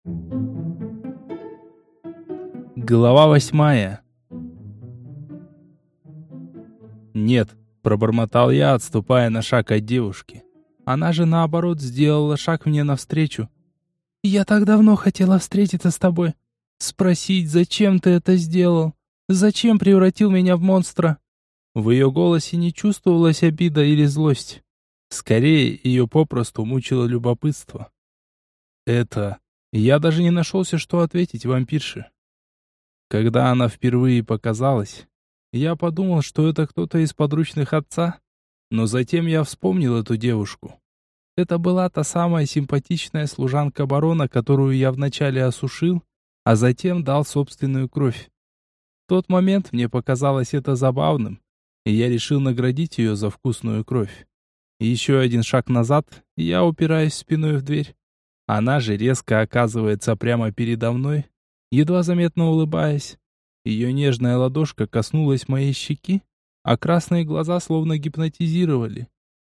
Глава 8. «Нет», — пробормотал я, отступая на шаг от девушки. Она же, наоборот, сделала шаг мне навстречу. «Я так давно хотела встретиться с тобой. Спросить, зачем ты это сделал? Зачем превратил меня в монстра?» В ее голосе не чувствовалась обида или злость. Скорее, ее попросту мучило любопытство. Я даже не нашелся, что ответить вампирше. Когда она впервые показалась, я подумал, что это кто-то из подручных отца, но затем я вспомнил эту девушку. Это была та самая симпатичная служанка барона, которую я вначале осушил, а затем дал собственную кровь. В тот момент мне показалось это забавным, и я решил наградить ее за вкусную кровь. Еще один шаг назад, и я упираюсь спиной в дверь. Она же резко оказывается прямо передо мной, едва заметно улыбаясь. Ее нежная ладошка коснулась моей щеки, а красные глаза словно гипнотизировали.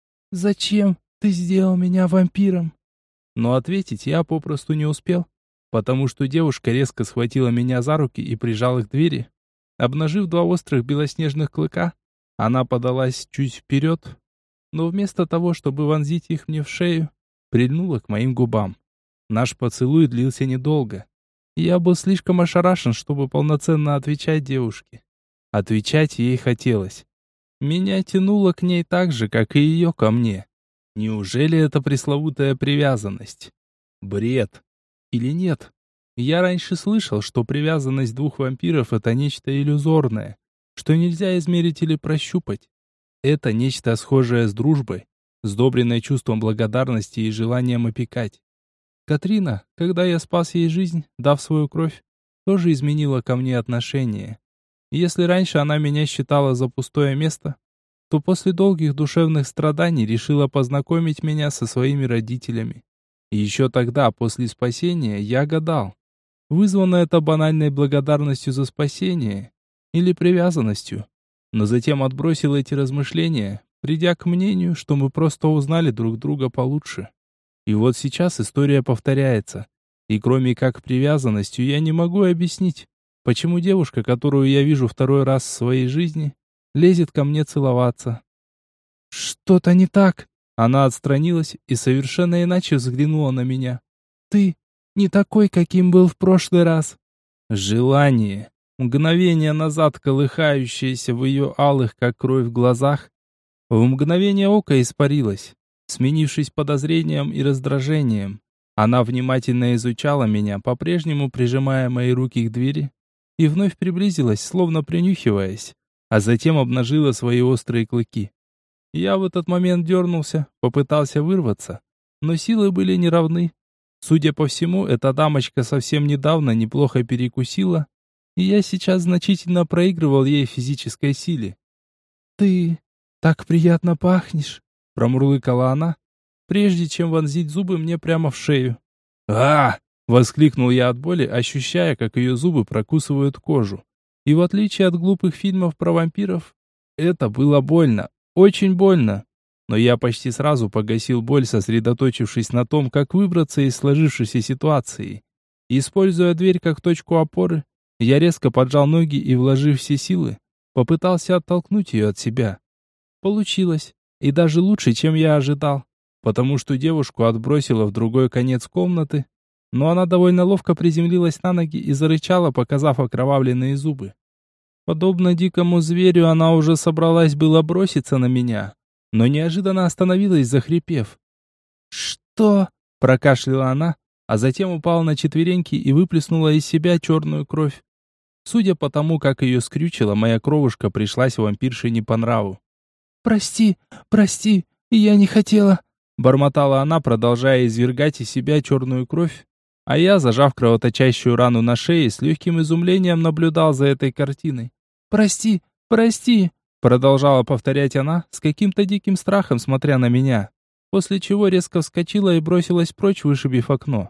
«Зачем ты сделал меня вампиром?» Но ответить я попросту не успел, потому что девушка резко схватила меня за руки и прижала к двери. Обнажив два острых белоснежных клыка, она подалась чуть вперед, но вместо того, чтобы вонзить их мне в шею, прильнула к моим губам. Наш поцелуй длился недолго. Я был слишком ошарашен, чтобы полноценно отвечать девушке. Отвечать ей хотелось. Меня тянуло к ней так же, как и ее ко мне. Неужели это пресловутая привязанность? Бред. Или нет? Я раньше слышал, что привязанность двух вампиров — это нечто иллюзорное, что нельзя измерить или прощупать. Это нечто схожее с дружбой, сдобренное чувством благодарности и желанием опекать. Катрина, когда я спас ей жизнь, дав свою кровь, тоже изменила ко мне отношение. Если раньше она меня считала за пустое место, то после долгих душевных страданий решила познакомить меня со своими родителями. И еще тогда, после спасения, я гадал, вызвано это банальной благодарностью за спасение или привязанностью. Но затем отбросил эти размышления, придя к мнению, что мы просто узнали друг друга получше. И вот сейчас история повторяется. И кроме как привязанностью я не могу объяснить, почему девушка, которую я вижу второй раз в своей жизни, лезет ко мне целоваться. «Что-то не так!» Она отстранилась и совершенно иначе взглянула на меня. «Ты не такой, каким был в прошлый раз!» Желание, мгновение назад колыхающееся в ее алых, как кровь, глазах, в мгновение ока испарилось, сменившись подозрением и раздражением. Она внимательно изучала меня, по-прежнему прижимая мои руки к двери, и вновь приблизилась, словно принюхиваясь, а затем обнажила свои острые клыки. Я в этот момент дернулся, попытался вырваться, но силы были неравны. Судя по всему, эта дамочка совсем недавно неплохо перекусила, и я сейчас значительно проигрывал ей в физической силе. «Ты так приятно пахнешь!» Промурлыкала она, прежде чем вонзить зубы мне прямо в шею. Воскликнул я от боли, ощущая, как ее зубы прокусывают кожу. И в отличие от глупых фильмов про вампиров, это было больно, очень больно. Но я почти сразу погасил боль, сосредоточившись на том, как выбраться из сложившейся ситуации. Используя дверь как точку опоры, я резко поджал ноги и, вложив все силы, попытался оттолкнуть ее от себя. Получилось. И даже лучше, чем я ожидал, потому что девушку отбросило в другой конец комнаты, но она довольно ловко приземлилась на ноги и зарычала, показав окровавленные зубы. Подобно дикому зверю, она уже собралась было броситься на меня, но неожиданно остановилась, захрипев. «Что?» – прокашляла она, а затем упала на четвереньки и выплеснула из себя черную кровь. Судя по тому, как ее скрючило, моя кровушка пришлась вампирше не по нраву. «Прости, прости, я не хотела», — бормотала она, продолжая извергать из себя черную кровь. А я, зажав кровоточащую рану на шее, с легким изумлением наблюдал за этой картиной. «Прости, прости», — продолжала повторять она, с каким-то диким страхом смотря на меня, после чего резко вскочила и бросилась прочь, вышибив окно.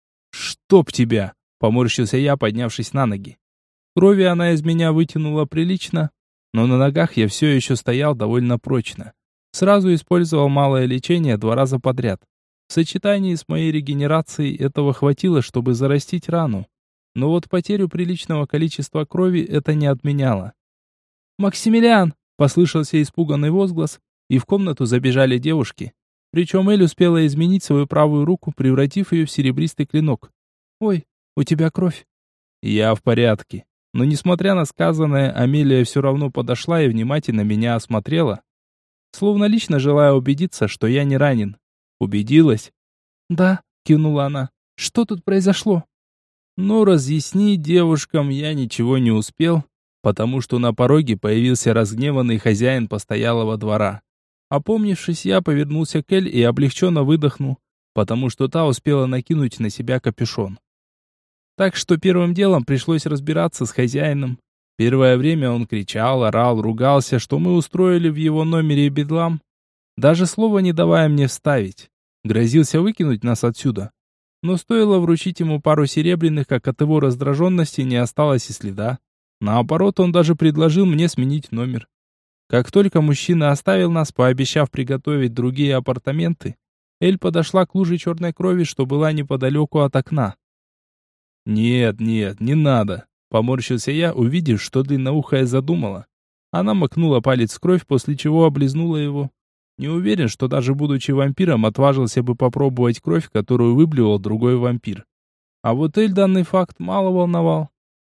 «Чтоб тебя!» — поморщился я, поднявшись на ноги. Крови она из меня вытянула прилично, но на ногах я все еще стоял довольно прочно. Сразу использовал малое лечение 2 раза подряд. В сочетании с моей регенерацией этого хватило, чтобы зарастить рану. Но вот потерю приличного количества крови это не отменяло. «Максимилиан!» — послышался испуганный возглас, и в комнату забежали девушки. Причем Эль успела изменить свою правую руку, превратив ее в серебристый клинок. «Ой, у тебя кровь». «Я в порядке». Но несмотря на сказанное, Амелия все равно подошла и внимательно меня осмотрела, словно лично желая убедиться, что я не ранен. «Убедилась?» «Да», — кивнула она. «Что тут произошло?» Но разъяснить девушкам я ничего не успел, потому что на пороге появился разгневанный хозяин постоялого двора. Опомнившись, я повернулся к Эль и облегченно выдохнул, потому что та успела накинуть на себя капюшон. Так что первым делом пришлось разбираться с хозяином. Первое время он кричал, орал, ругался, что мы устроили в его номере бедлам, даже слова не давая мне вставить. Грозился выкинуть нас отсюда. Но стоило вручить ему пару серебряных, как от его раздраженности не осталось и следа. Наоборот, он даже предложил мне сменить номер. Как только мужчина оставил нас, пообещав приготовить другие апартаменты, Эль подошла к луже черной крови, что была неподалеку от окна. «Нет, не надо», — поморщился я, увидев, что длинноухая задумала. Она макнула палец в кровь, после чего облизнула его. Не уверен, что даже будучи вампиром, отважился бы попробовать кровь, которую выблевал другой вампир. А вот Эль данный факт мало волновал.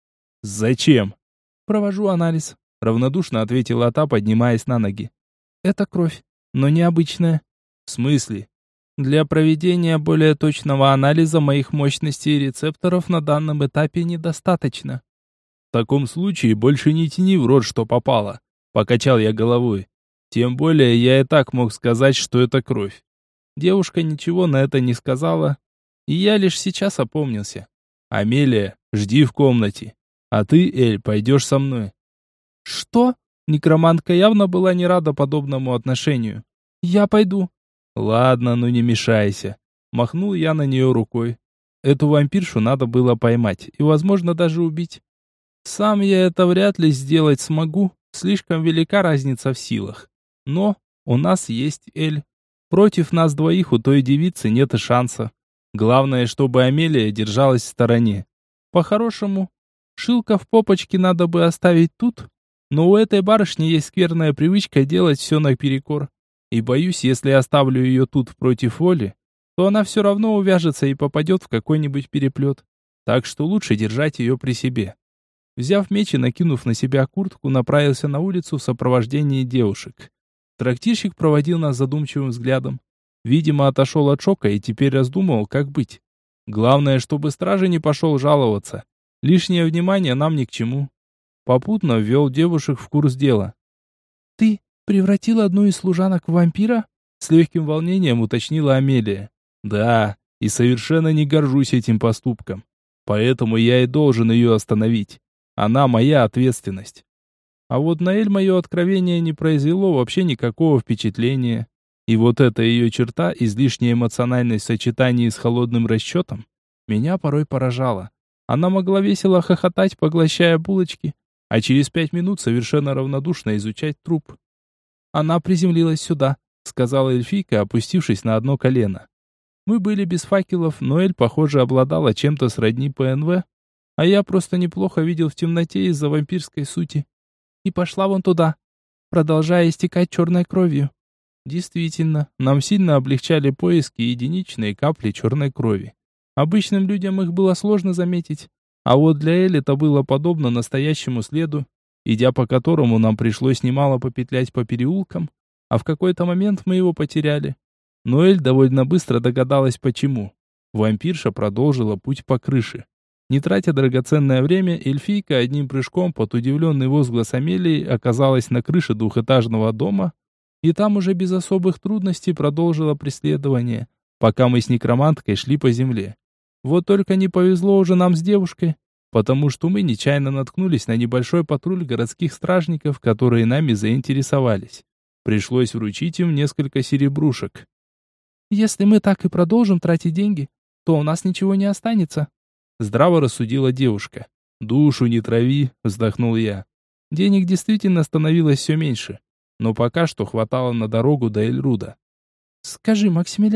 «Зачем?» «Провожу анализ», — равнодушно ответила та, поднимаясь на ноги. «Это кровь, но необычная». «В смысле?» «Для проведения более точного анализа моих мощностей и рецепторов на данном этапе недостаточно». «В таком случае больше не тяни в рот, что попало», — покачал я головой. «Тем более я и так мог сказать, что это кровь». Девушка ничего на это не сказала, и я лишь сейчас опомнился. «Амелия, жди в комнате. А ты, Эль, пойдешь со мной». «Что?» Некромантка явно была не рада подобному отношению. «Я пойду». «Ладно, ну не мешайся». Махнул я на нее рукой. Эту вампиршу надо было поймать и, возможно, даже убить. Сам я это вряд ли сделать смогу, слишком велика разница в силах. Но у нас есть Эль. Против нас двоих у той девицы нет и шанса. Главное, чтобы Амелия держалась в стороне. По-хорошему, шилка в попочке надо бы оставить тут, но у этой барышни есть скверная привычка делать все наперекор. И боюсь, если оставлю ее тут против воли, то она все равно увяжется и попадет в какой-нибудь переплет. Так что лучше держать ее при себе. Взяв меч и накинув на себя куртку, направился на улицу в сопровождении девушек. Трактирщик проводил нас задумчивым взглядом. Видимо, отошел от шока и теперь раздумывал, как быть. Главное, чтобы стража не пошел жаловаться. Лишнее внимание нам ни к чему. Попутно ввел девушек в курс дела. «Ты превратил одну из служанок в вампира?» С легким волнением уточнила Амелия. «Да, и совершенно не горжусь этим поступком. Поэтому я и должен ее остановить. Она моя ответственность». А вот на Эль мое откровение не произвело вообще никакого впечатления. И вот эта ее черта, излишняя эмоциональность в сочетании с холодным расчетом, меня порой поражала. Она могла весело хохотать, поглощая булочки, а через 5 минут совершенно равнодушно изучать труп. «Она приземлилась сюда», — сказала эльфийка, опустившись на одно колено. Мы были без факелов, но Эль, похоже, обладала чем-то сродни ПНВ, а я просто неплохо видел в темноте из-за вампирской сути. И пошла вон туда, продолжая истекать черной кровью. Действительно, нам сильно облегчали поиски единичные капли черной крови. Обычным людям их было сложно заметить, а вот для Эль это было подобно настоящему следу, идя по которому нам пришлось немало попетлять по переулкам, а в какой-то момент мы его потеряли. Но Эль довольно быстро догадалась почему. Вампирша продолжила путь по крыше. Не тратя драгоценное время, эльфийка одним прыжком под удивленный возглас Амелии оказалась на крыше двухэтажного дома, и там уже без особых трудностей продолжила преследование, пока мы с некроманткой шли по земле. Вот только не повезло уже нам с девушкой, потому что мы нечаянно наткнулись на небольшой патруль городских стражников, которые нами заинтересовались. Пришлось вручить им несколько серебрушек. «Если мы так и продолжим тратить деньги, то у нас ничего не останется», здраво рассудила девушка. «Душу не трави», вздохнул я. Денег действительно становилось все меньше, но пока что хватало на дорогу до Эльруда. «Скажи, Максимилиан,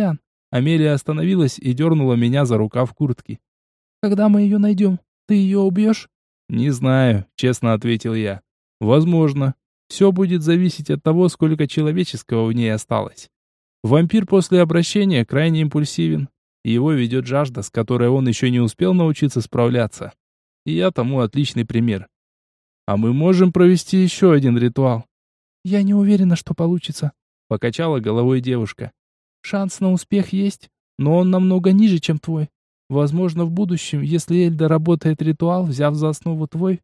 Амелия остановилась и дернула меня за рукав куртки. Когда мы ее найдем, ты ее убьешь? «Не знаю», — честно ответил я. «Возможно. Все будет зависеть от того, сколько человеческого в ней осталось. Вампир после обращения крайне импульсивен. Его ведет жажда, с которой он еще не успел научиться справляться. И я тому отличный пример. А мы можем провести еще один ритуал?» Я не уверена, что получится. Покачала головой девушка. Шанс на успех есть, но он намного ниже, чем твой. Возможно, в будущем, если Эль доработает ритуал, взяв за основу твой.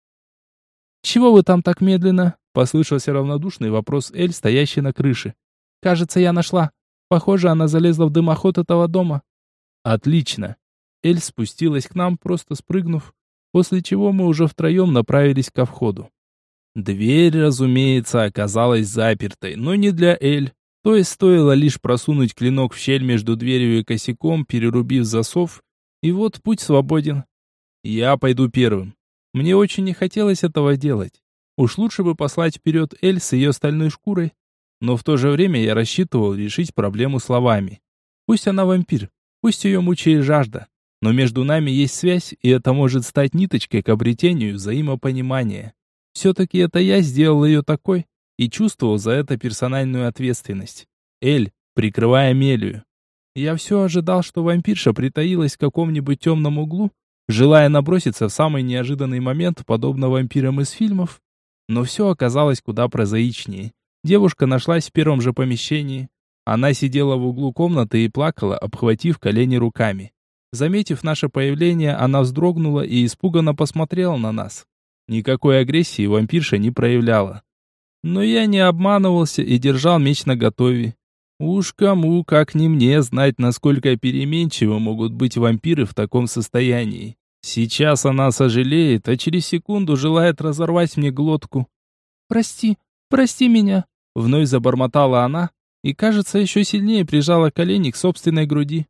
«Чего вы там так медленно?» Послышался равнодушный вопрос Эль, стоящий на крыше. Кажется, я нашла. Похоже, она залезла в дымоход этого дома. Отлично. Эль спустилась к нам, просто спрыгнув, после чего мы уже втроем направились ко входу. Дверь, разумеется, оказалась запертой, но не для Эль. То есть стоило лишь просунуть клинок в щель между дверью и косяком, перерубив засов, и вот путь свободен. Я пойду первым. Мне очень не хотелось этого делать. Уж лучше бы послать вперед Эль с ее стальной шкурой. Но в то же время я рассчитывал решить проблему словами. Пусть она вампир, пусть ее мучает жажда, но между нами есть связь, и это может стать ниточкой к обретению взаимопонимания. Все-таки это я сделал ее такой и чувствовал за это персональную ответственность. Эль, прикрывая Амелию. Я все ожидал, что вампирша притаилась в каком-нибудь темном углу, желая наброситься в самый неожиданный момент, подобно вампирам из фильмов. Но все оказалось куда прозаичнее. Девушка нашлась в первом же помещении. Она сидела в углу комнаты и плакала, обхватив колени руками. Заметив наше появление, она вздрогнула и испуганно посмотрела на нас. Никакой агрессии вампирша не проявляла. Но я не обманывался и держал меч наготове. Уж кому, как не мне, знать, насколько переменчивы могут быть вампиры в таком состоянии. Сейчас она сожалеет, а через секунду желает разорвать мне глотку. Прости, прости меня. Вновь забормотала она и, кажется, еще сильнее прижала колени к собственной груди.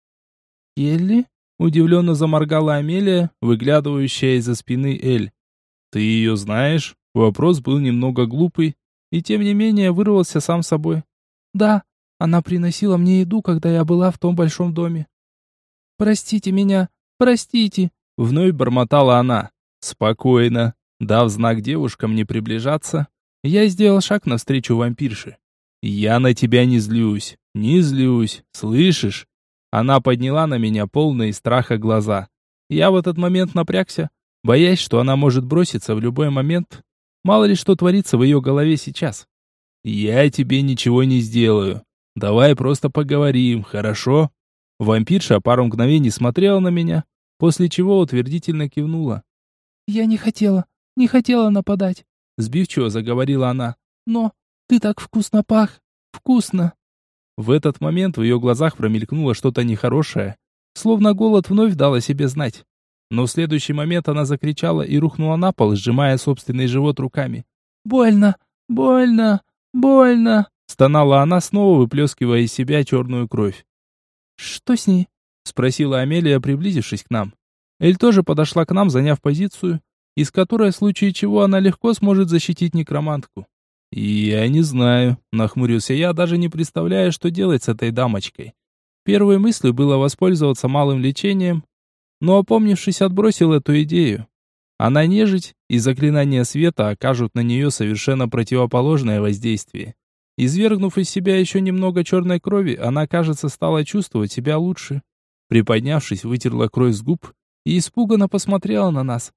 Элли? Удивленно заморгала Амелия, выглядывающая из-за спины Эль. «Ты ее знаешь?» Вопрос был немного глупый, и тем не менее вырвался сам собой. Да, она приносила мне еду, когда я была в том большом доме. Простите меня, простите. Вновь бормотала она. Спокойно. Дав знак девушкам не приближаться, я сделал шаг навстречу вампирше. «Я на тебя не злюсь, не злюсь, слышишь?» Она подняла на меня полные страха глаза. Я в этот момент напрягся, боясь, что она может броситься в любой момент. Мало ли что творится в ее голове сейчас. «Я тебе ничего не сделаю. Давай просто поговорим, хорошо?» Вампирша пару мгновений смотрела на меня, после чего утвердительно кивнула. Я не хотела нападать, Сбивчиво заговорила она. но ты так вкусно пах, вкусно. В этот момент в ее глазах промелькнуло что-то нехорошее, словно голод вновь дал о себе знать. Но в следующий момент она закричала и рухнула на пол, сжимая собственный живот руками. Больно, больно, больно, стонала она, снова выплескивая из себя черную кровь. Что с ней? Спросила Амелия, приблизившись к нам. Эль тоже подошла к нам, заняв позицию, из которой в случае чего она легко сможет защитить некромантку. «Я не знаю», — нахмурился я, даже не представляя, что делать с этой дамочкой. Первой мыслью было воспользоваться малым лечением, но, опомнившись, отбросил эту идею. Она нежить, и заклинания света окажут на нее совершенно противоположное воздействие. Извергнув из себя еще немного черной крови, она, кажется, стала чувствовать себя лучше. Приподнявшись, вытерла кровь с губ и испуганно посмотрела на нас.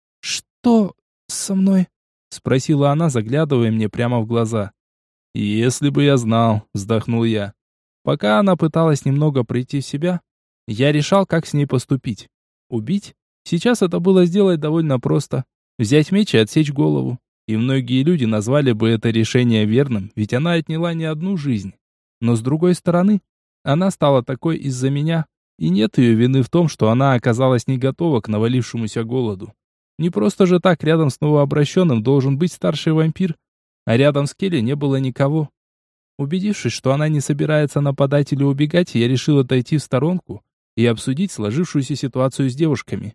«Что со мной?» — спросила она, заглядывая мне прямо в глаза. «Если бы я знал», — вздохнул я. Пока она пыталась немного прийти в себя, я решал, как с ней поступить. Убить? Сейчас это было сделать довольно просто. Взять меч и отсечь голову. И многие люди назвали бы это решение верным, ведь она отняла не одну жизнь. Но с другой стороны, она стала такой из-за меня, и нет ее вины в том, что она оказалась не готова к навалившемуся голоду. Не просто же так рядом с новообращенным должен быть старший вампир, а рядом с Келли не было никого. Убедившись, что она не собирается нападать или убегать, я решил отойти в сторонку и обсудить сложившуюся ситуацию с девушками.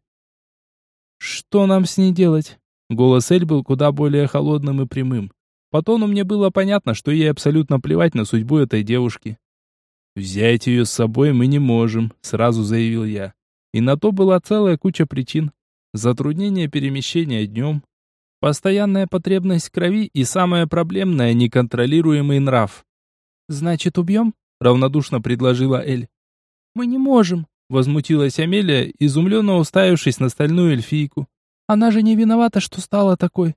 «Что нам с ней делать?» Голос Эль был куда более холодным и прямым. По тону мне было понятно, что ей абсолютно плевать на судьбу этой девушки. «Взять ее с собой мы не можем», — сразу заявил я. И на то была целая куча причин. Затруднение перемещения днем, постоянная потребность в крови и самое проблемное — неконтролируемый нрав. «Значит, убьем?» — равнодушно предложила Эль. «Мы не можем», — возмутилась Амелия, изумленно уставившись на стальную эльфийку. «Она же не виновата, что стала такой».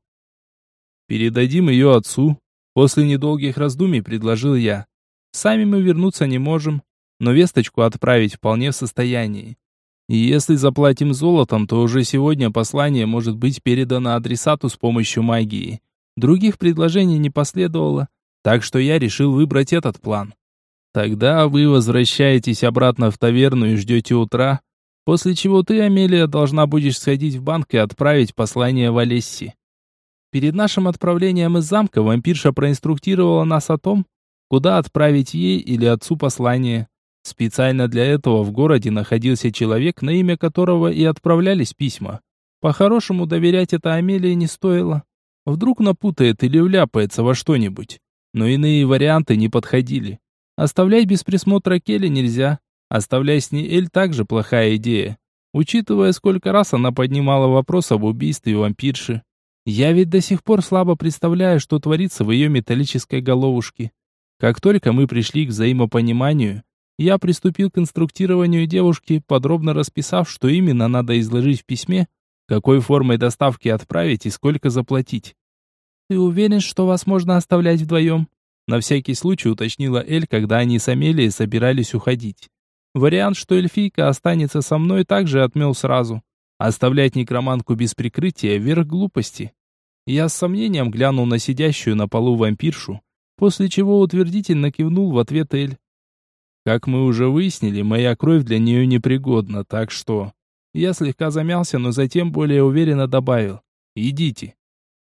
«Передадим ее отцу», — после недолгих раздумий предложил я. «Сами мы вернуться не можем, но весточку отправить вполне в состоянии. И если заплатим золотом, то уже сегодня послание может быть передано адресату с помощью магии. Других предложений не последовало, так что я решил выбрать этот план. Тогда вы возвращаетесь обратно в таверну и ждете утра, после чего ты, Амелия, должна будешь сходить в банк и отправить послание Валесси. Перед нашим отправлением из замка вампирша проинструктировала нас о том, куда отправить ей или отцу послание. Специально для этого в городе находился человек, на имя которого и отправлялись письма. По-хорошему доверять это Амелии не стоило. Вдруг напутает или вляпается во что-нибудь. Но иные варианты не подходили. Оставлять без присмотра Келли нельзя. Оставлять с ней Эль также плохая идея. Учитывая, сколько раз она поднимала вопрос об убийстве вампирши. Я ведь до сих пор слабо представляю, что творится в ее металлической головушке. Как только мы пришли к взаимопониманию, я приступил к инструктированию девушки, подробно расписав, что именно надо изложить в письме, какой формой доставки отправить и сколько заплатить. «Ты уверен, что вас можно оставлять вдвоем?» На всякий случай уточнила Эль, когда они с Амелией собирались уходить. Вариант, что эльфийка останется со мной, также отмел сразу. Оставлять некромантку без прикрытия — верх глупости. Я с сомнением глянул на сидящую на полу вампиршу, после чего утвердительно кивнул в ответ Эль. Как мы уже выяснили, моя кровь для нее непригодна, так что... Я слегка замялся, но затем более уверенно добавил: «Идите».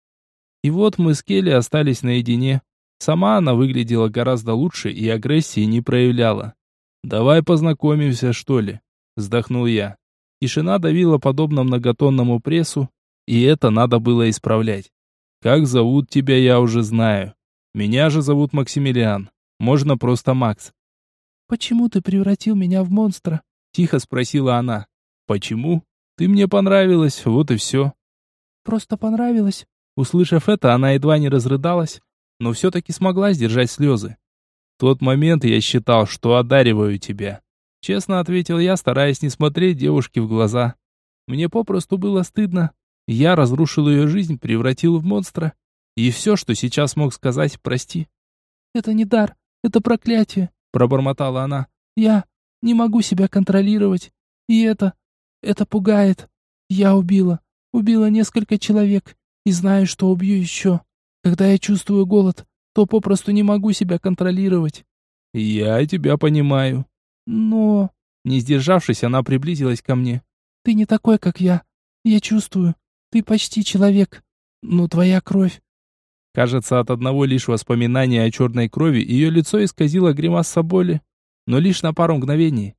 И вот мы с Келли остались наедине. Сама она выглядела гораздо лучше и агрессии не проявляла. «Давай познакомимся, что ли?» — вздохнул я. Тишина давила подобно многотонному прессу, и это надо было исправлять. «Как зовут тебя, я уже знаю. Меня же зовут Максимилиан. Можно просто Макс». «Почему ты превратил меня в монстра?» — тихо спросила она. «Почему? Ты мне понравилась, вот и все». «Просто понравилось». Услышав это, она едва не разрыдалась, но все-таки смогла сдержать слезы. «В тот момент я считал, что одариваю тебя», — честно ответил я, стараясь не смотреть девушке в глаза. Мне попросту было стыдно. Я разрушил ее жизнь, превратил в монстра. И все, что сейчас мог сказать, прости. «Это не дар, это проклятие», — пробормотала она. «Я не могу себя контролировать. И это пугает. Я убила несколько человек и знаю, что убью еще. Когда я чувствую голод, то попросту не могу себя контролировать». «Я тебя понимаю». «Но...» Не сдержавшись, она приблизилась ко мне. «Ты не такой, как я. Я чувствую. Ты почти человек. Но твоя кровь...» Кажется, от одного лишь воспоминания о черной крови ее лицо исказило гримаса боли, но лишь на пару мгновений.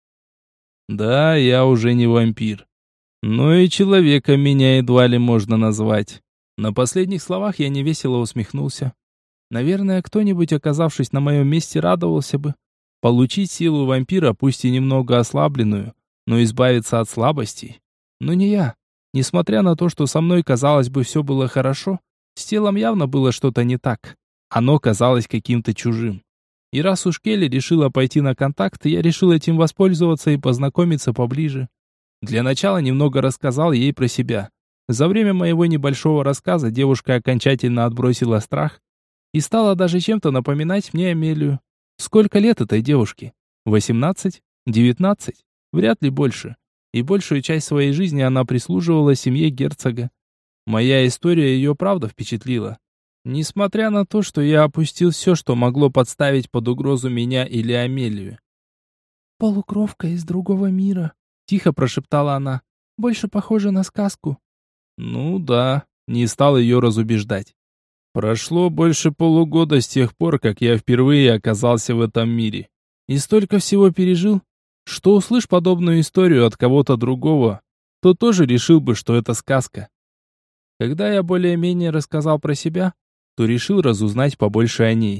«Да, я уже не вампир. Но и человеком меня едва ли можно назвать». На последних словах я невесело усмехнулся. Наверное, кто-нибудь, оказавшись на моем месте, радовался бы. Получить силу вампира, пусть и немного ослабленную, но избавиться от слабостей. Но не я. Несмотря на то, что со мной, казалось бы, все было хорошо, с телом явно было что-то не так. Оно казалось каким-то чужим. И раз уж Келли решила пойти на контакт, я решил этим воспользоваться и познакомиться поближе. Для начала немного рассказал ей про себя. За время моего небольшого рассказа девушка окончательно отбросила страх и стала даже чем-то напоминать мне Амелию. Сколько лет этой девушке? 18? 19? Вряд ли больше. И большую часть своей жизни она прислуживала семье герцога. Моя история ее правда впечатлила. Несмотря на то, что я опустил все, что могло подставить под угрозу меня или Амелию. «Полукровка из другого мира», — тихо прошептала она. «Больше похоже на сказку». Ну да, не стал ее разубеждать. Прошло больше полугода с тех пор, как я впервые оказался в этом мире. И столько всего пережил, что услышь подобную историю от кого-то другого, то тоже решил бы, что это сказка. Когда я более-менее рассказал про себя, то решил разузнать побольше о ней.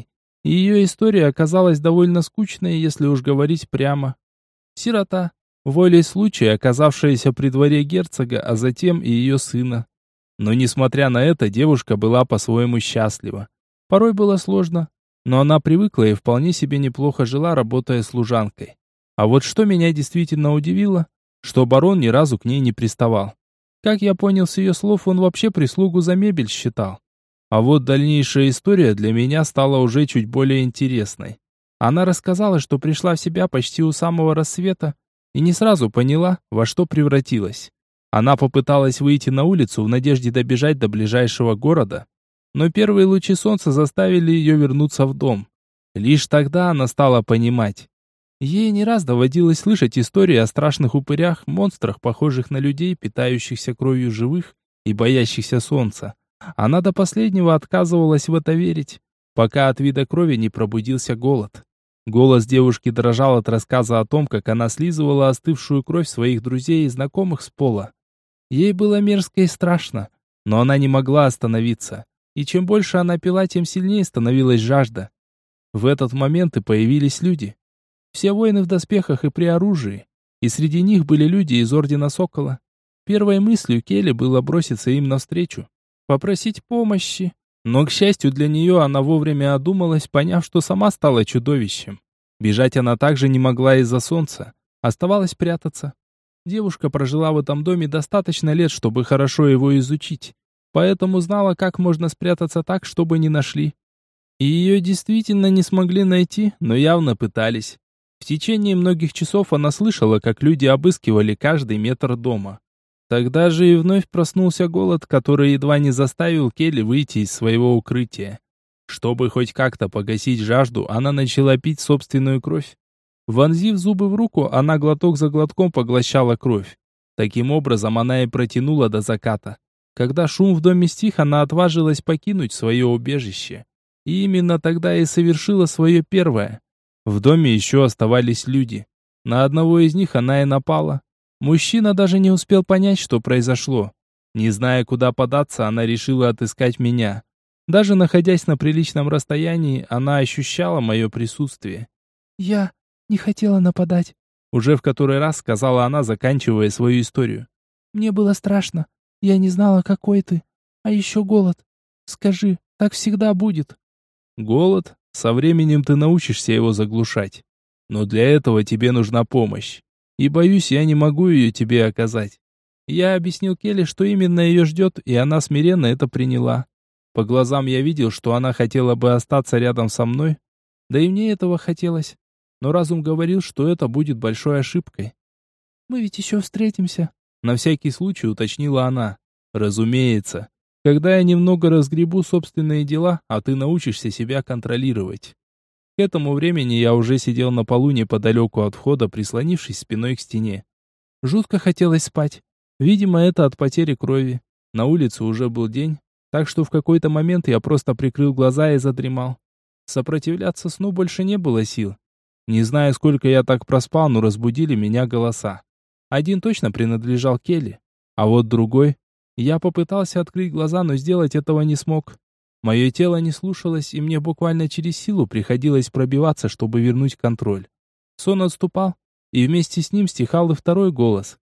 И ее история оказалась довольно скучной, если уж говорить прямо. Сирота, волей случая оказавшаяся при дворе герцога, а затем и ее сына. Но несмотря на это, девушка была по-своему счастлива. Порой было сложно, но она привыкла и вполне себе неплохо жила, работая служанкой. А вот что меня действительно удивило, что барон ни разу к ней не приставал. Как я понял с ее слов, он вообще прислугу за мебель считал. А вот дальнейшая история для меня стала уже чуть более интересной. Она рассказала, что пришла в себя почти у самого рассвета и не сразу поняла, во что превратилась. Она попыталась выйти на улицу в надежде добежать до ближайшего города, но первые лучи солнца заставили ее вернуться в дом. Лишь тогда она стала понимать. Ей не раз доводилось слышать истории о страшных упырях, монстрах, похожих на людей, питающихся кровью живых и боящихся солнца. Она до последнего отказывалась в это верить, пока от вида крови не пробудился голод. Голос девушки дрожал от рассказа о том, как она слизывала остывшую кровь своих друзей и знакомых с пола. Ей было мерзко и страшно, но она не могла остановиться. И чем больше она пила, тем сильнее становилась жажда. В этот момент и появились люди. Все воины в доспехах и при оружии. И среди них были люди из Ордена Сокола. Первой мыслью Келли было броситься им навстречу, попросить помощи. Но, к счастью для нее, она вовремя одумалась, поняв, что сама стала чудовищем. Бежать она также не могла из-за солнца. Оставалось прятаться. Девушка прожила в этом доме достаточно лет, чтобы хорошо его изучить. Поэтому знала, как можно спрятаться так, чтобы не нашли. И ее действительно не смогли найти, но явно пытались. В течение многих часов она слышала, как люди обыскивали каждый метр дома. Тогда же и вновь проснулся голод, который едва не заставил Келли выйти из своего укрытия. Чтобы хоть как-то погасить жажду, она начала пить собственную кровь. Вонзив зубы в руку, она глоток за глотком поглощала кровь. Таким образом, она и протянула до заката. Когда шум в доме стих, она отважилась покинуть свое убежище. И именно тогда и совершила свое первое. В доме еще оставались люди. На одного из них она и напала. Мужчина даже не успел понять, что произошло. Не зная, куда податься, она решила отыскать меня. Даже находясь на приличном расстоянии, она ощущала мое присутствие. «Я не хотела нападать», — уже в который раз сказала она, заканчивая свою историю. «Мне было страшно. Я не знала, какой ты. А еще голод. Скажи, так всегда будет?» «Голод? Со временем ты научишься его заглушать. Но для этого тебе нужна помощь. И боюсь, я не могу ее тебе оказать». Я объяснил Келли, что именно ее ждет, и она смиренно это приняла. По глазам я видел, что она хотела бы остаться рядом со мной, да и мне этого хотелось. Но разум говорил, что это будет большой ошибкой. «Мы ведь еще встретимся», — на всякий случай уточнила она. «Разумеется. Когда я немного разгребу собственные дела, а ты научишься себя контролировать». К этому времени я уже сидел на полу неподалеку от входа, прислонившись спиной к стене. Жутко хотелось спать. Видимо, это от потери крови. На улице уже был день, так что в какой-то момент я просто прикрыл глаза и задремал. Сопротивляться сну больше не было сил. Не знаю, сколько я так проспал, но разбудили меня голоса. Один точно принадлежал Келли, а вот другой... Я попытался открыть глаза, но сделать этого не смог. Мое тело не слушалось, и мне буквально через силу приходилось пробиваться, чтобы вернуть контроль. Сон отступал, и вместе с ним стихал и второй голос.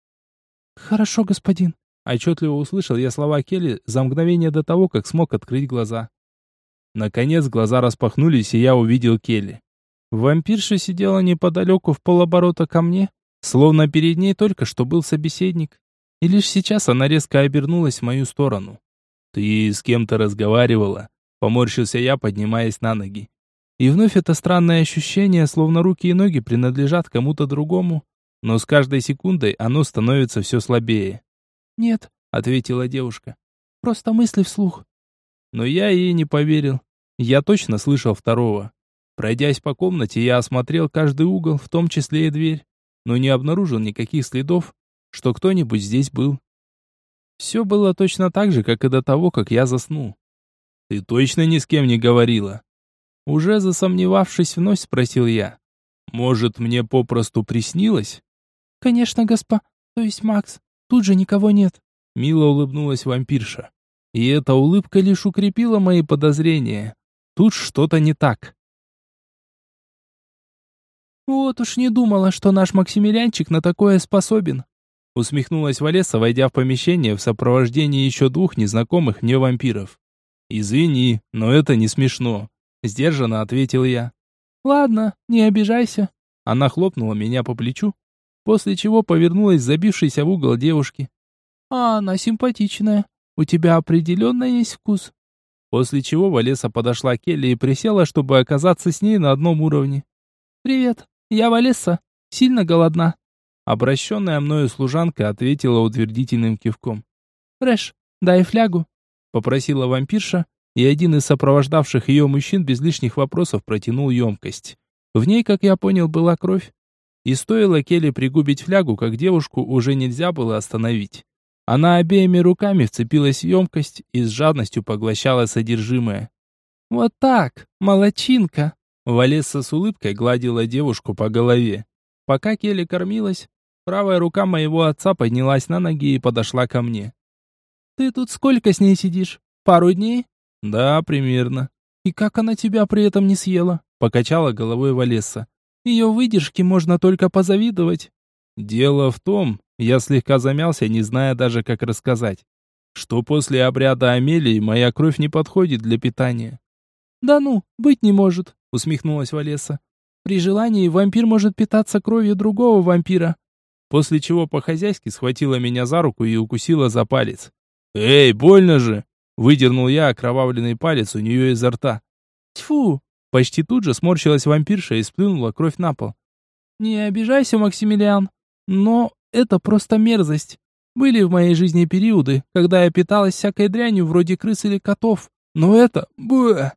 «Хорошо, господин», — отчетливо услышал я слова Келли за мгновение до того, как смог открыть глаза. Наконец глаза распахнулись, и я увидел Келли. Вампирша сидела неподалеку в полоборота ко мне, словно перед ней только что был собеседник. И лишь сейчас она резко обернулась в мою сторону. «Ты с кем-то разговаривала?» — поморщился я, поднимаясь на ноги. И вновь это странное ощущение, словно руки и ноги принадлежат кому-то другому, но с каждой секундой оно становится все слабее. «Нет», — ответила девушка. «Просто мысли вслух». Но я ей не поверил. Я точно слышал второго. Пройдясь по комнате, я осмотрел каждый угол, в том числе и дверь, но не обнаружил никаких следов, что кто-нибудь здесь был. Все было точно так же, как и до того, как я заснул. «Ты точно ни с кем не говорила?» Уже засомневавшись, вновь спросил я. «Может, мне попросту приснилось?» «Конечно, то есть Макс, тут же никого нет», — мило улыбнулась вампирша. И эта улыбка лишь укрепила мои подозрения. тут что-то не так. Вот уж не думала, что наш Максимилианчик на такое способен. Усмехнулась Валесса, войдя в помещение в сопровождении еще двух незнакомых мне вампиров. «Извини, но это не смешно», — сдержанно ответил я. Ладно, не обижайся. Она хлопнула меня по плечу, после чего повернулась к забившейся в угол девушке. А она симпатичная. У тебя определенно есть вкус. После чего Валесса подошла к Келли и присела, чтобы оказаться с ней на одном уровне. Привет, я Валесса. Сильно голодна. Обращенная мною служанка ответила утвердительным кивком. Фреш, дай флягу, Попросила вампирша, и один из сопровождавших ее мужчин без лишних вопросов протянул емкость. В ней, как я понял, была кровь. И стоило Келли пригубить флягу, как девушку уже нельзя было остановить. Она обеими руками вцепилась в емкость и с жадностью поглощала содержимое. Вот так, молодчинка. Валесса с улыбкой гладила девушку по голове. Пока Келли кормилась, правая рука моего отца поднялась на ноги и подошла ко мне. Ты тут сколько с ней сидишь? Пару дней? Да, примерно. И как она тебя при этом не съела? Покачала головой Валесса. Ее выдержке можно только позавидовать. Дело в том, я слегка замялся, не зная даже, как рассказать, что после обряда Амелии моя кровь не подходит для питания. Да ну, быть не может, усмехнулась Валесса. При желании вампир может питаться кровью другого вампира. После чего по-хозяйски схватила меня за руку и укусила за палец. «Эй, больно же!» Выдернул я окровавленный палец у нее изо рта. Тьфу! Почти тут же сморщилась вампирша и сплюнула кровь на пол. Не обижайся, Максимилиан, но это просто мерзость. Были в моей жизни периоды, когда я питалась всякой дрянью вроде крыс или котов, но это... Бэ!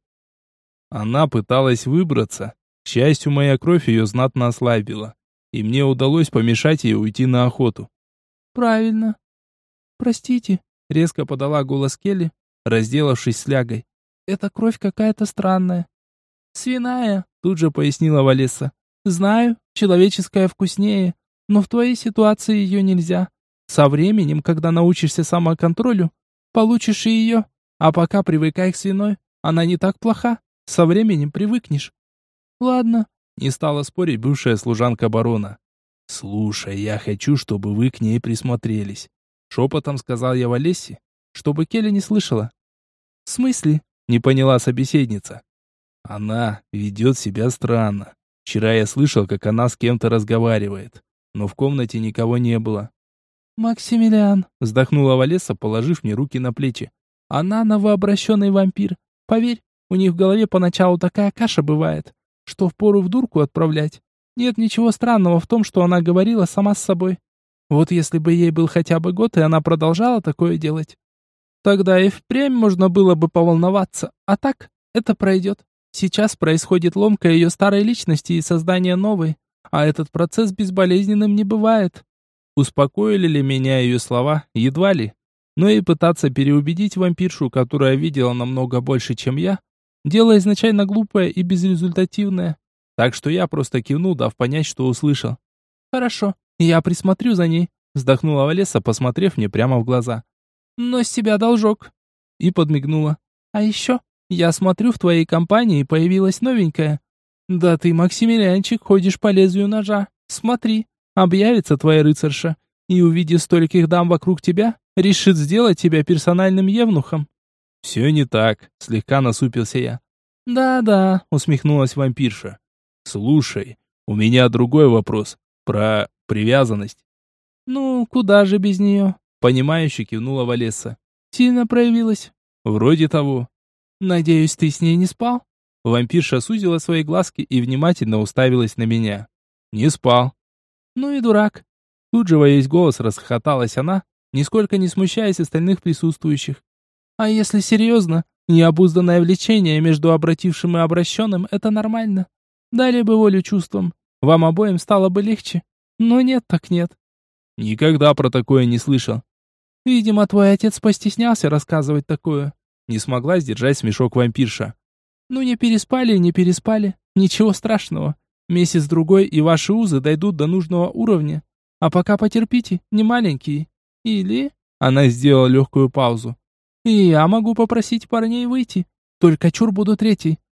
Она пыталась выбраться. К счастью, моя кровь ее знатно ослабила, и мне удалось помешать ей уйти на охоту. Правильно. Простите, резко подала голос Келли, разделавшись с флягой. Эта кровь какая-то странная. Свиная, тут же пояснила Валесса. Знаю, человеческая вкуснее, но в твоей ситуации ее нельзя. Со временем, когда научишься самоконтролю, получишь и ее. А пока привыкай к свиной, она не так плоха. Со временем привыкнешь. Ладно, не стала спорить бывшая служанка барона. Слушай, я хочу, чтобы вы к ней присмотрелись. Шепотом сказал я Валессе, чтобы Келли не слышала. В смысле? Не поняла собеседница. Она ведет себя странно. Вчера я слышал, как она с кем-то разговаривает, но в комнате никого не было. «Максимилиан», — вздохнула Валесса, положив мне руки на плечи. «Она новообращенный вампир. Поверь, у них в голове поначалу такая каша бывает, что впору в дурку отправлять. Нет ничего странного в том, что она говорила сама с собой. Вот если бы ей был хотя бы год, и она продолжала такое делать, тогда и впрямь можно было бы поволноваться. А так, это пройдет. Сейчас происходит ломка ее старой личности и создание новой, а этот процесс безболезненным не бывает». Успокоили ли меня ее слова? Едва ли. Но и пытаться переубедить вампиршу, которая видела намного больше, чем я, дело изначально глупое и безрезультативное. Так что я просто кивнул, дав понять, что услышал. «Хорошо, я присмотрю за ней», — вздохнула Валесса, посмотрев мне прямо в глаза. «Но с тебя должок». И подмигнула. «А еще, я смотрю, в твоей компании появилась новенькая. Да ты, Максимилианчик, ходишь по лезвию ножа. Смотри, объявится твоя рыцарша, и, увидев стольких дам вокруг тебя, решит сделать тебя персональным евнухом». «Все не так», — слегка насупился я. «Да-да», — усмехнулась вампирша. «Слушай, у меня другой вопрос. Про привязанность». «Ну, куда же без нее?» — понимающе кивнула Валесса. «Сильно проявилась?» «Вроде того». «Надеюсь, ты с ней не спал?» Вампирша сузила свои глазки и внимательно уставилась на меня. «Не спал». «Ну и дурак». Тут же во весь голос расхохоталась она, нисколько не смущаясь остальных присутствующих. «А если серьезно, необузданное влечение между обратившим и обращенным — это нормально. Дали бы волю чувствам, вам обоим стало бы легче. Но нет так нет». «Никогда про такое не слышал». «Видимо, твой отец постеснялся рассказывать такое». Не смогла сдержать смешок вампирша. «Ну не переспали и не переспали. Ничего страшного. Месяц-другой, и ваши узы дойдут до нужного уровня. А пока потерпите, не маленькие. Или...» Она сделала легкую паузу. «И я могу попросить парней выйти. Только чур буду третий.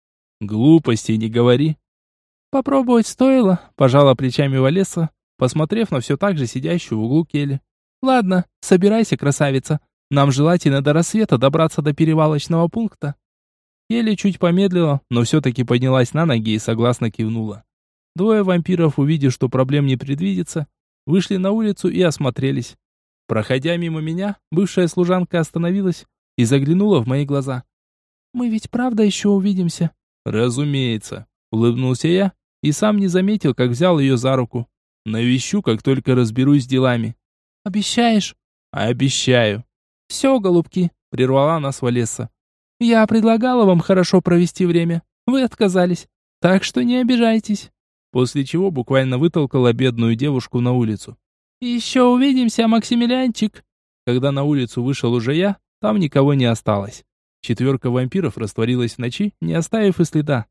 Глупостей не говори. Попробовать стоило, пожала плечами Валесса, посмотрев на все так же сидящую в углу Келли. Ладно, собирайся, красавица. Нам желательно до рассвета добраться до перевалочного пункта. Келли чуть помедлила, но все-таки поднялась на ноги и согласно кивнула. Двое вампиров, увидев, что проблем не предвидится, вышли на улицу и осмотрелись. Проходя мимо меня, бывшая служанка остановилась и заглянула в мои глаза. «Мы ведь правда еще увидимся?» «Разумеется», — улыбнулся я и сам не заметил, как взял ее за руку. «Навещу, как только разберусь с делами». «Обещаешь?» «Обещаю». «Все, голубки», — прервала нас Валесса. «Я предлагала вам хорошо провести время. Вы отказались. Так что не обижайтесь». После чего буквально вытолкала бедную девушку на улицу. «Еще увидимся, Максимилианчик!» Когда на улицу вышел уже я, там никого не осталось. 4 вампиров растворилась в ночи, не оставив и следа.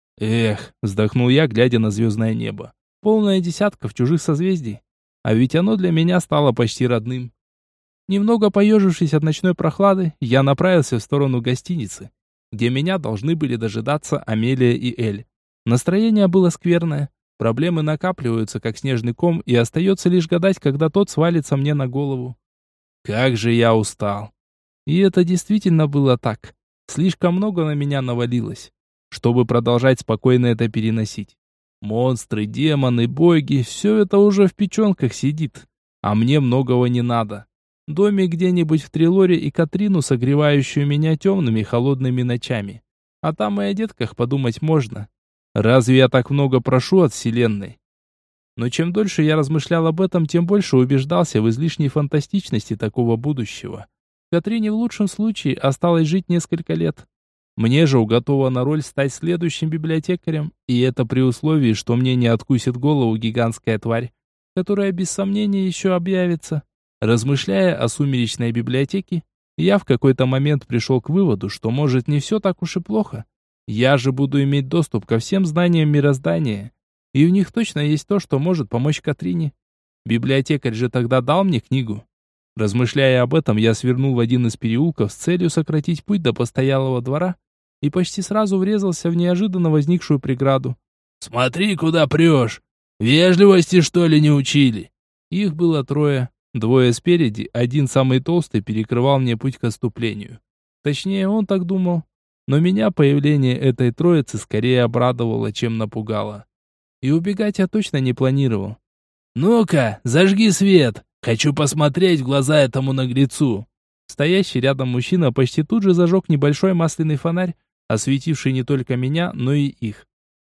Эх, вздохнул я, глядя на звездное небо. Полное десятков чужих созвездий. А ведь оно для меня стало почти родным. Немного поежившись от ночной прохлады, я направился в сторону гостиницы, где меня должны были дожидаться Амелия и Эль. Настроение было скверное. Проблемы накапливаются, как снежный ком, и остается лишь гадать, когда тот свалится мне на голову. Как же я устал. И это действительно было так. Слишком много на меня навалилось, чтобы продолжать спокойно это переносить. Монстры, демоны, боги, все это уже в печенках сидит. А мне многого не надо. Домик где-нибудь в Трилоре и Катрину, согревающую меня темными холодными ночами. А там и о детках подумать можно. Разве я так много прошу от вселенной? Но чем дольше я размышлял об этом, тем больше убеждался в излишней фантастичности такого будущего. Катрине в лучшем случае осталось жить несколько лет. Мне же уготована роль стать следующим библиотекарем, и это при условии, что мне не откусит голову гигантская тварь, которая без сомнения еще объявится. Размышляя о сумеречной библиотеке, я в какой-то момент пришел к выводу, что может не все так уж и плохо. Я же буду иметь доступ ко всем знаниям мироздания, и в них точно есть то, что может помочь Катрине. Библиотекарь же тогда дал мне книгу. Размышляя об этом, я свернул в один из переулков с целью сократить путь до постоялого двора и почти сразу врезался в неожиданно возникшую преграду. «Смотри, куда прешь! Вежливости, что ли, не учили?» Их было 3. 2 спереди, один самый толстый перекрывал мне путь к отступлению. Точнее, он так думал. Но меня появление этой троицы скорее обрадовало, чем напугало. И убегать я точно не планировал. «Ну-ка, зажги свет! Хочу посмотреть в глаза этому наглецу!» Стоящий рядом мужчина почти тут же зажег небольшой масляный фонарь, осветивший не только меня, но и их.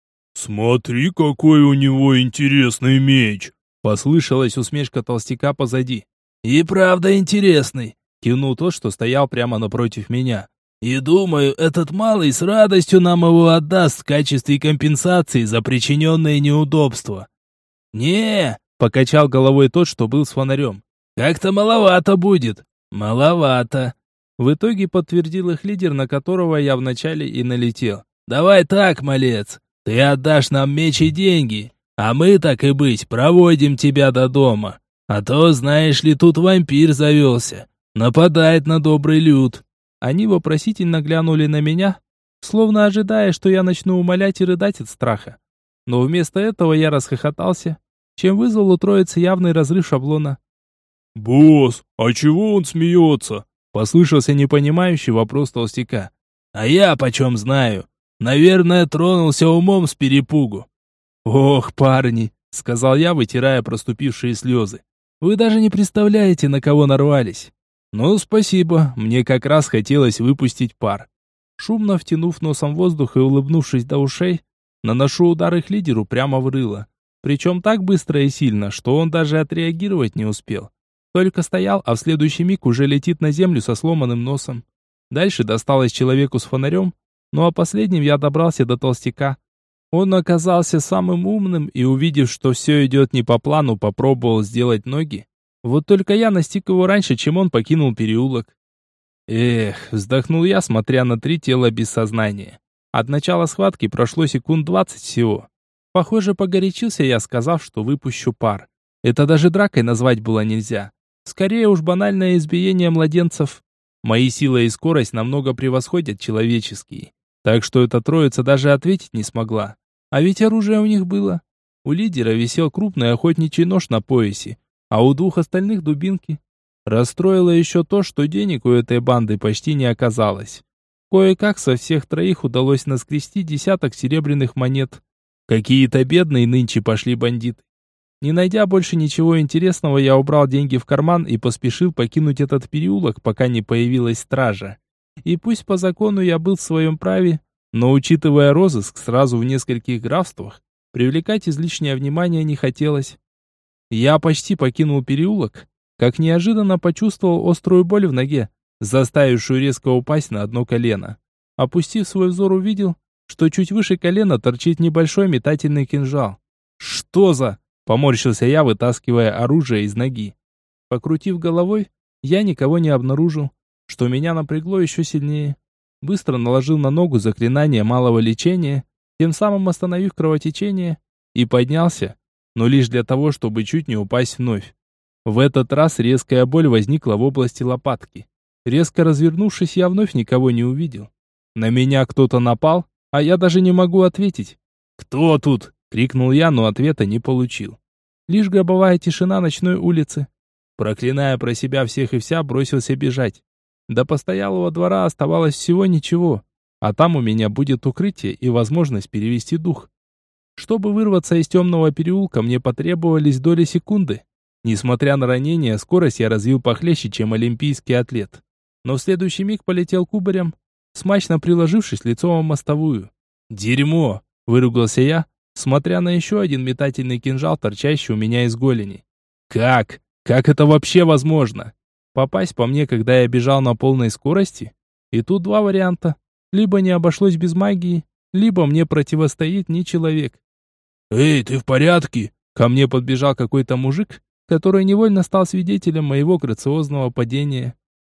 «Смотри, какой у него интересный меч!» Послышалась усмешка толстяка позади. «И правда интересный!» Кивнул тот, что стоял прямо напротив меня. «И думаю, этот малый с радостью нам его отдаст в качестве компенсации за причиненные неудобства». «Не!» — покачал головой тот, что был с фонарем. «Как-то маловато будет». «Маловато». В итоге подтвердил их лидер, на которого я вначале и налетел. «Давай так, малец, ты отдашь нам меч и деньги, а мы, так и быть, проводим тебя до дома. А то, знаешь ли, тут вампир завелся, нападает на добрый люд». Они вопросительно глянули на меня, словно ожидая, что я начну умолять и рыдать от страха. Но вместо этого я расхохотался, чем вызвал у троицы явный разрыв шаблона. «Босс, а чего он смеется?» — послышался непонимающий вопрос толстяка. «А я почем знаю? Наверное, тронулся умом с перепугу». «Ох, парни!» — сказал я, вытирая проступившие слезы. «Вы даже не представляете, на кого нарвались». «Ну, спасибо, мне как раз хотелось выпустить пар». Шумно втянув носом воздух и улыбнувшись до ушей, наношу удар их лидеру прямо в рыло. Причем так быстро и сильно, что он даже отреагировать не успел. Только стоял, а в следующий миг уже летит на землю со сломанным носом. Дальше досталось человеку с фонарем, ну а последним я добрался до толстяка. Он оказался самым умным и, увидев, что все идет не по плану, попробовал сделать ноги. Вот только я настиг его раньше, чем он покинул переулок. Эх, вздохнул я, смотря на 3 тела без сознания. От начала схватки прошло секунд 20 всего. Похоже, погорячился я, сказав, что выпущу пар. Это даже дракой назвать было нельзя. Скорее уж банальное избиение младенцев. Мои сила и скорость намного превосходят человеческие. Так что эта троица даже ответить не смогла. А ведь оружие у них было. У лидера висел крупный охотничий нож на поясе, а у двух остальных дубинки. Расстроило еще то, что денег у этой банды почти не оказалось. Кое-как со всех троих удалось наскрести десяток серебряных монет. Какие-то бедные нынче пошли бандиты. Не найдя больше ничего интересного, я убрал деньги в карман и поспешил покинуть этот переулок, пока не появилась стража. И пусть по закону я был в своем праве, но учитывая розыск сразу в нескольких графствах, привлекать излишнее внимание не хотелось. Я почти покинул переулок, как неожиданно почувствовал острую боль в ноге, заставившую резко упасть на одно колено. Опустив свой взор, увидел, что чуть выше колена торчит небольшой метательный кинжал. «Что за...» — поморщился я, вытаскивая оружие из ноги. Покрутив головой, я никого не обнаружил, что меня напрягло еще сильнее. Быстро наложил на ногу заклинание малого лечения, тем самым остановив кровотечение, и поднялся, но лишь для того, чтобы чуть не упасть вновь. В этот раз резкая боль возникла в области лопатки. Резко развернувшись, я вновь никого не увидел. На меня кто-то напал, а я даже не могу ответить. «Кто тут?» — крикнул я, но ответа не получил. Лишь гробовая тишина ночной улицы. Проклиная про себя всех и вся, бросился бежать. До постоялого двора оставалось всего ничего, а там у меня будет укрытие и возможность перевести дух. Чтобы вырваться из темного переулка, мне потребовались доли секунды. Несмотря на ранение, скорость я развил похлеще, чем олимпийский атлет. Но в следующий миг полетел кубарем, смачно приложившись лицом о мостовую. «Дерьмо!» — выругался я, смотря на еще один метательный кинжал, торчащий у меня из голени. «Как? Как это вообще возможно? Попасть по мне, когда я бежал на полной скорости? И тут два варианта. Либо не обошлось без магии, либо мне противостоит не человек». «Эй, ты в порядке?» Ко мне подбежал какой-то мужик, который невольно стал свидетелем моего грациозного падения.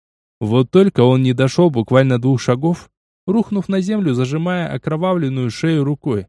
Вот только он не дошел буквально 2 шагов, рухнув на землю, зажимая окровавленную шею рукой.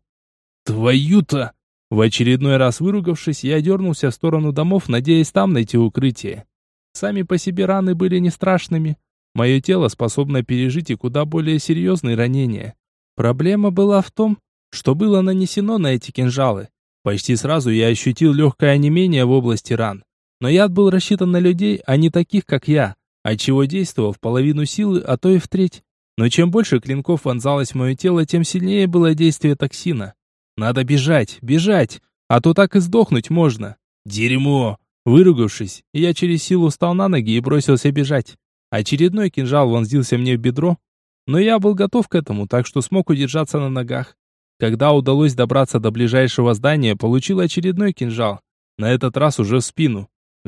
«Твою-то!» В очередной раз выругавшись, я дернулся в сторону домов, надеясь там найти укрытие. Сами по себе раны были не страшными. Мое тело способно пережить и куда более серьезные ранения. Проблема была в том, что было нанесено на эти кинжалы. Почти сразу я ощутил легкое онемение в области ран. Но яд был рассчитан на людей, а не таких, как я, отчего действовал в половину силы, а то и в треть. Но чем больше клинков вонзалось в мое тело, тем сильнее было действие токсина. Надо бежать, бежать, а то так и сдохнуть можно. Дерьмо! Выругавшись, я через силу встал на ноги и бросился бежать. Очередной кинжал вонзился мне в бедро, но я был готов к этому, так что смог удержаться на ногах. Когда удалось добраться до ближайшего здания, получил очередной кинжал, на этот раз уже в спину.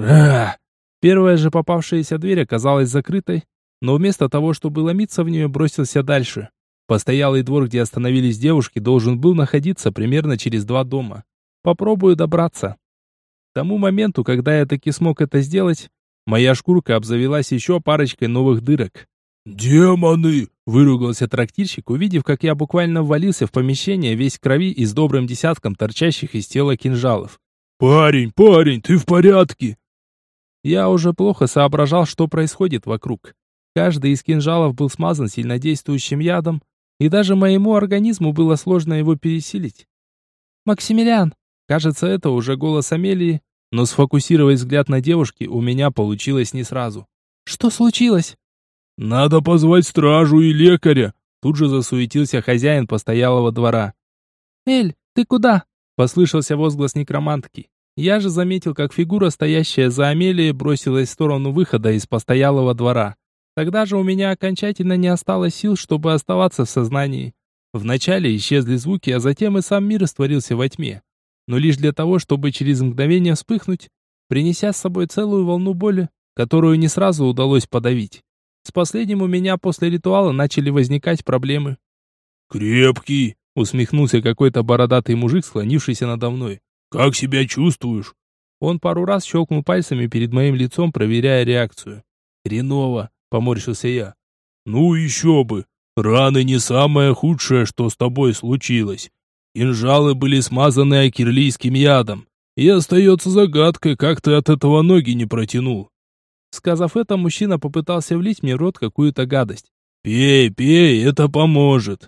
Первая же попавшаяся дверь оказалась закрытой, но вместо того, чтобы ломиться в нее, бросился дальше. Постоялый двор, где остановились девушки, должен был находиться примерно через 2 дома. Попробую добраться. К тому моменту, когда я таки смог это сделать, моя шкурка обзавелась еще парочкой новых дырок. «Демоны!» — выругался трактирщик, увидев, как я буквально ввалился в помещение весь в крови и с добрым десятком торчащих из тела кинжалов. «Парень, ты в порядке?» Я уже плохо соображал, что происходит вокруг. Каждый из кинжалов был смазан сильнодействующим ядом, и даже моему организму было сложно его пересилить. «Максимилиан!» Кажется, это уже голос Амелии, но сфокусировать взгляд на девушке у меня получилось не сразу. «Что случилось?» «Надо позвать стражу и лекаря!» Тут же засуетился хозяин постоялого двора. «Эль, ты куда?» Послышался возглас некромантки. Я же заметил, как фигура, стоящая за Амелией, бросилась в сторону выхода из постоялого двора. Тогда же у меня окончательно не осталось сил, чтобы оставаться в сознании. Вначале исчезли звуки, а затем и сам мир растворился во тьме. Но лишь для того, чтобы через мгновение вспыхнуть, принеся с собой целую волну боли, которую не сразу удалось подавить. С последним у меня после ритуала начали возникать проблемы. «Крепкий!» — усмехнулся какой-то бородатый мужик, склонившийся надо мной. «Как себя чувствуешь?» Он пару раз щелкнул пальцами перед моим лицом, проверяя реакцию. «Хреново!» — поморщился я. «Ну еще бы! Раны не самое худшее, что с тобой случилось. Кинжалы были смазаны акирлийским ядом, и остается загадкой, как ты от этого ноги не протянул». Сказав это, мужчина попытался влить мне в рот какую-то гадость. «Пей, это поможет».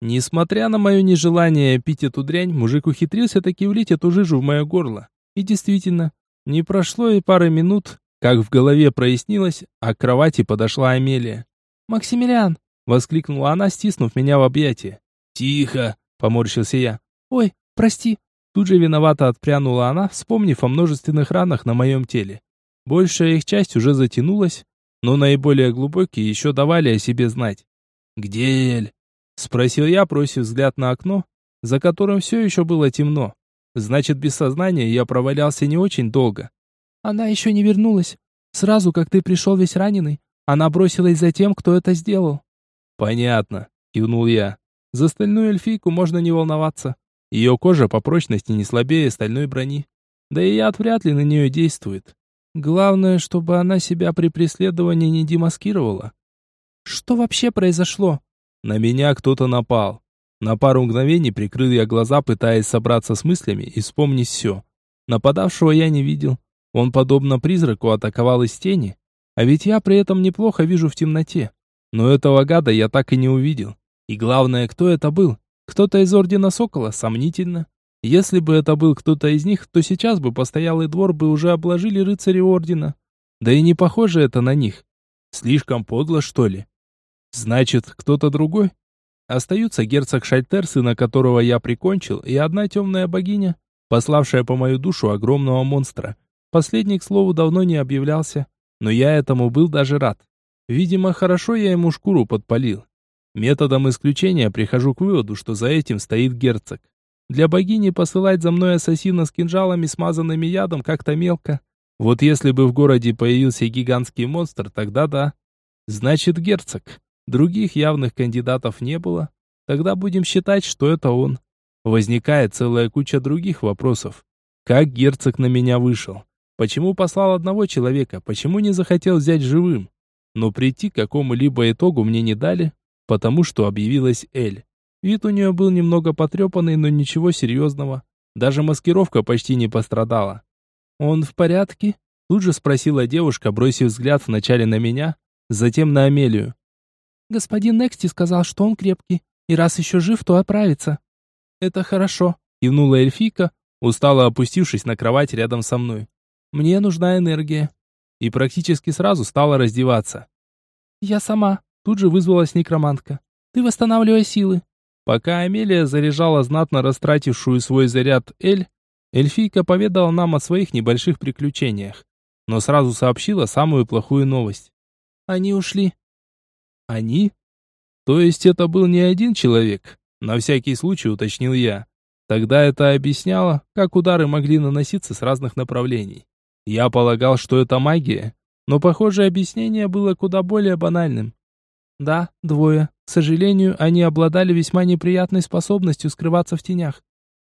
Несмотря на мое нежелание пить эту дрянь, мужик ухитрился таки влить эту жижу в мое горло. И действительно, не прошло и пары минут, как в голове прояснилось, а к кровати подошла Амелия. «Максимилиан!» — воскликнула она, стиснув меня в объятия. «Тихо!» — поморщился я. «Ой, прости!» Тут же виновато отпрянула она, вспомнив о множественных ранах на моем теле. Большая их часть уже затянулась, но наиболее глубокие еще давали о себе знать. «Где Эль?» — спросил я, бросив взгляд на окно, за которым все еще было темно. Значит, без сознания я провалялся не очень долго. «Она еще не вернулась. Сразу, как ты пришел весь раненый, она бросилась за тем, кто это сделал». «Понятно», — кивнул я. «За стальную эльфийку можно не волноваться. Ее кожа по прочности не слабее стальной брони. Да и яд вряд ли на нее действует. Главное, чтобы она себя при преследовании не демаскировала». «Что вообще произошло?» На меня кто-то напал. На пару мгновений прикрыл я глаза, пытаясь собраться с мыслями и вспомнить все. Нападавшего я не видел. Он, подобно призраку, атаковал из тени. А ведь я при этом неплохо вижу в темноте. Но этого гада я так и не увидел. И главное, кто это был? Кто-то из Ордена Сокола? Сомнительно. Если бы это был кто-то из них, то сейчас бы постоялый двор бы уже обложили рыцари Ордена. Да и не похоже это на них. Слишком подло, что ли? Значит, кто-то другой? Остаются герцог Шальтер, сына которого я прикончил, и одна темная богиня, пославшая по мою душу огромного монстра. Последний, к слову, давно не объявлялся, но я этому был даже рад. Видимо, хорошо я ему шкуру подпалил. Методом исключения прихожу к выводу, что за этим стоит герцог. Для богини посылать за мной ассасина с кинжалами, смазанными ядом, как-то мелко. Вот если бы в городе появился гигантский монстр, тогда да. Значит, герцог. Других явных кандидатов не было. Тогда будем считать, что это он. Возникает целая куча других вопросов. Как герцог на меня вышел? Почему послал одного человека? Почему не захотел взять живым? Но прийти к какому-либо итогу мне не дали, потому что объявилась Эль. Вид у нее был немного потрепанный, но ничего серьезного. Даже маскировка почти не пострадала. «Он в порядке?» Тут же спросила девушка, бросив взгляд вначале на меня, затем на Амелию. «Господин Нексти сказал, что он крепкий, и раз еще жив, то оправится». «Это хорошо», — кивнула эльфийка, устало опустившись на кровать рядом со мной. «Мне нужна энергия». И практически сразу стала раздеваться. «Я сама», — тут же вызвалась некромантка. «Ты восстанавливай силы». Пока Амелия заряжала знатно растратившую свой заряд эльфийка поведала нам о своих небольших приключениях, но сразу сообщила самую плохую новость. «Они ушли». «Они?» То есть это был не один человек? На всякий случай уточнил я. Тогда это объясняло, как удары могли наноситься с разных направлений. Я полагал, что это магия, но, похоже, объяснение было куда более банальным. Да, двое. К сожалению, они обладали весьма неприятной способностью скрываться в тенях.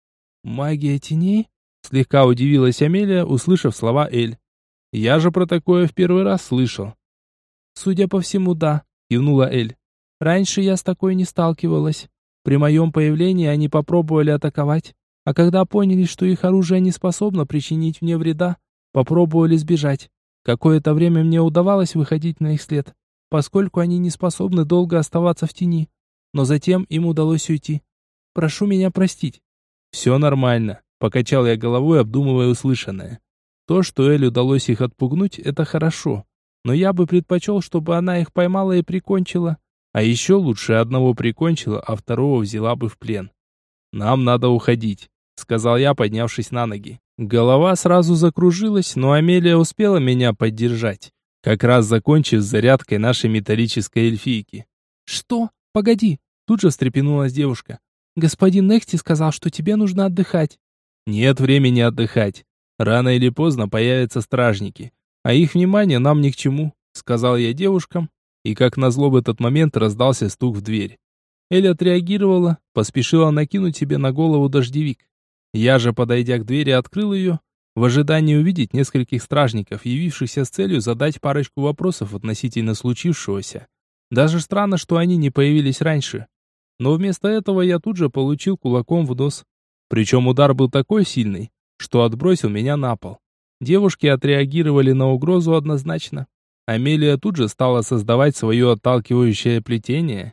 «Магия теней?» Слегка удивилась Амелия, услышав слова Эль. «Я же про такое в первый раз слышал». «Судя по всему, да», кивнула Эль. «Раньше я с такой не сталкивалась. При моем появлении они попробовали атаковать, а когда поняли, что их оружие не способно причинить мне вреда, попробовали сбежать. Какое-то время мне удавалось выходить на их след, поскольку они не способны долго оставаться в тени. Но затем им удалось уйти. Прошу меня простить». «Все нормально», — покачал я головой, обдумывая услышанное. То, что Эль удалось их отпугнуть, это хорошо. Но я бы предпочел, чтобы она их поймала и прикончила. А еще лучше одного прикончила, а второго взяла бы в плен. «Нам надо уходить», — сказал я, поднявшись на ноги. Голова сразу закружилась, но Амелия успела меня поддержать, как раз закончив с зарядкой нашей металлической эльфийки. «Что? Погоди!» — тут же встрепенулась девушка. «Господин Нексти сказал, что тебе нужно отдыхать». «Нет времени отдыхать. Рано или поздно появятся стражники, а их внимание нам ни к чему», — сказал я девушкам, и как назло в этот момент раздался стук в дверь. Эль отреагировала, поспешила накинуть себе на голову дождевик. Я же, подойдя к двери, открыл ее, в ожидании увидеть нескольких стражников, явившихся с целью задать парочку вопросов относительно случившегося. Даже странно, что они не появились раньше. Но вместо этого я тут же получил кулаком в нос. Причем удар был такой сильный, что отбросил меня на пол. Девушки отреагировали на угрозу однозначно. Амелия тут же стала создавать свое отталкивающее плетение,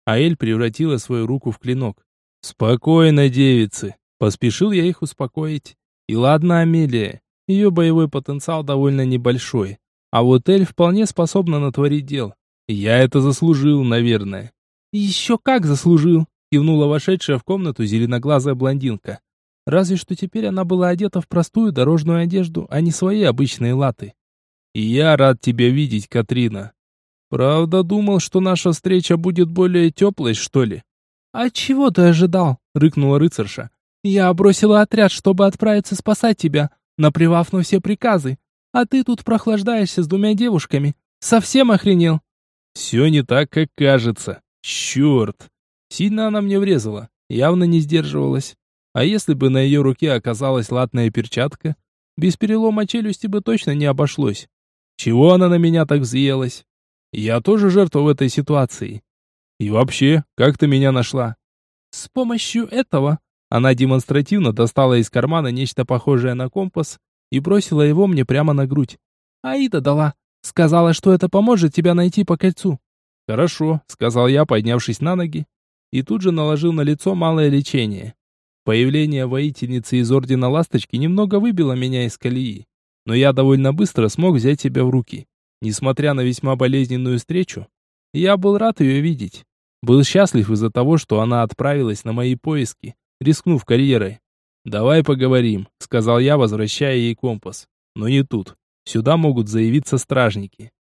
а Эль превратила свою руку в клинок. «Спокойно, девицы!» Поспешил я их успокоить. И ладно, Амелия, ее боевой потенциал довольно небольшой, а вот Эль вполне способна натворить дел. Я это заслужил, наверное. «Еще как заслужил!» кивнула вошедшая в комнату зеленоглазая блондинка. Разве что теперь она была одета в простую дорожную одежду, а не свои обычные латы. «И я рад тебя видеть, Катрина. Правда, думал, что наша встреча будет более теплой, что ли?» «А чего ты ожидал?» — рыкнула рыцарша. «Я бросила отряд, чтобы отправиться спасать тебя, наплевав на все приказы. А ты тут прохлаждаешься с двумя девушками. Совсем охренел?» «Все не так, как кажется. Черт!» Сильно она мне врезала, явно не сдерживалась. А если бы на ее руке оказалась латная перчатка, без перелома челюсти бы точно не обошлось. Чего она на меня так взъелась? Я тоже жертва в этой ситуации. И вообще, как ты меня нашла? С помощью этого. Она демонстративно достала из кармана нечто похожее на компас и бросила его мне прямо на грудь. Аида дала. Сказала, что это поможет тебя найти по кольцу. Хорошо, сказал я, поднявшись на ноги, и тут же наложил на лицо малое лечение. Появление воительницы из Ордена Ласточки немного выбило меня из колеи, но я довольно быстро смог взять себя в руки. Несмотря на весьма болезненную встречу, я был рад ее видеть. Был счастлив из-за того, что она отправилась на мои поиски, рискнув карьерой. «Давай поговорим», — сказал я, возвращая ей компас. «Но не тут. Сюда могут заявиться стражники».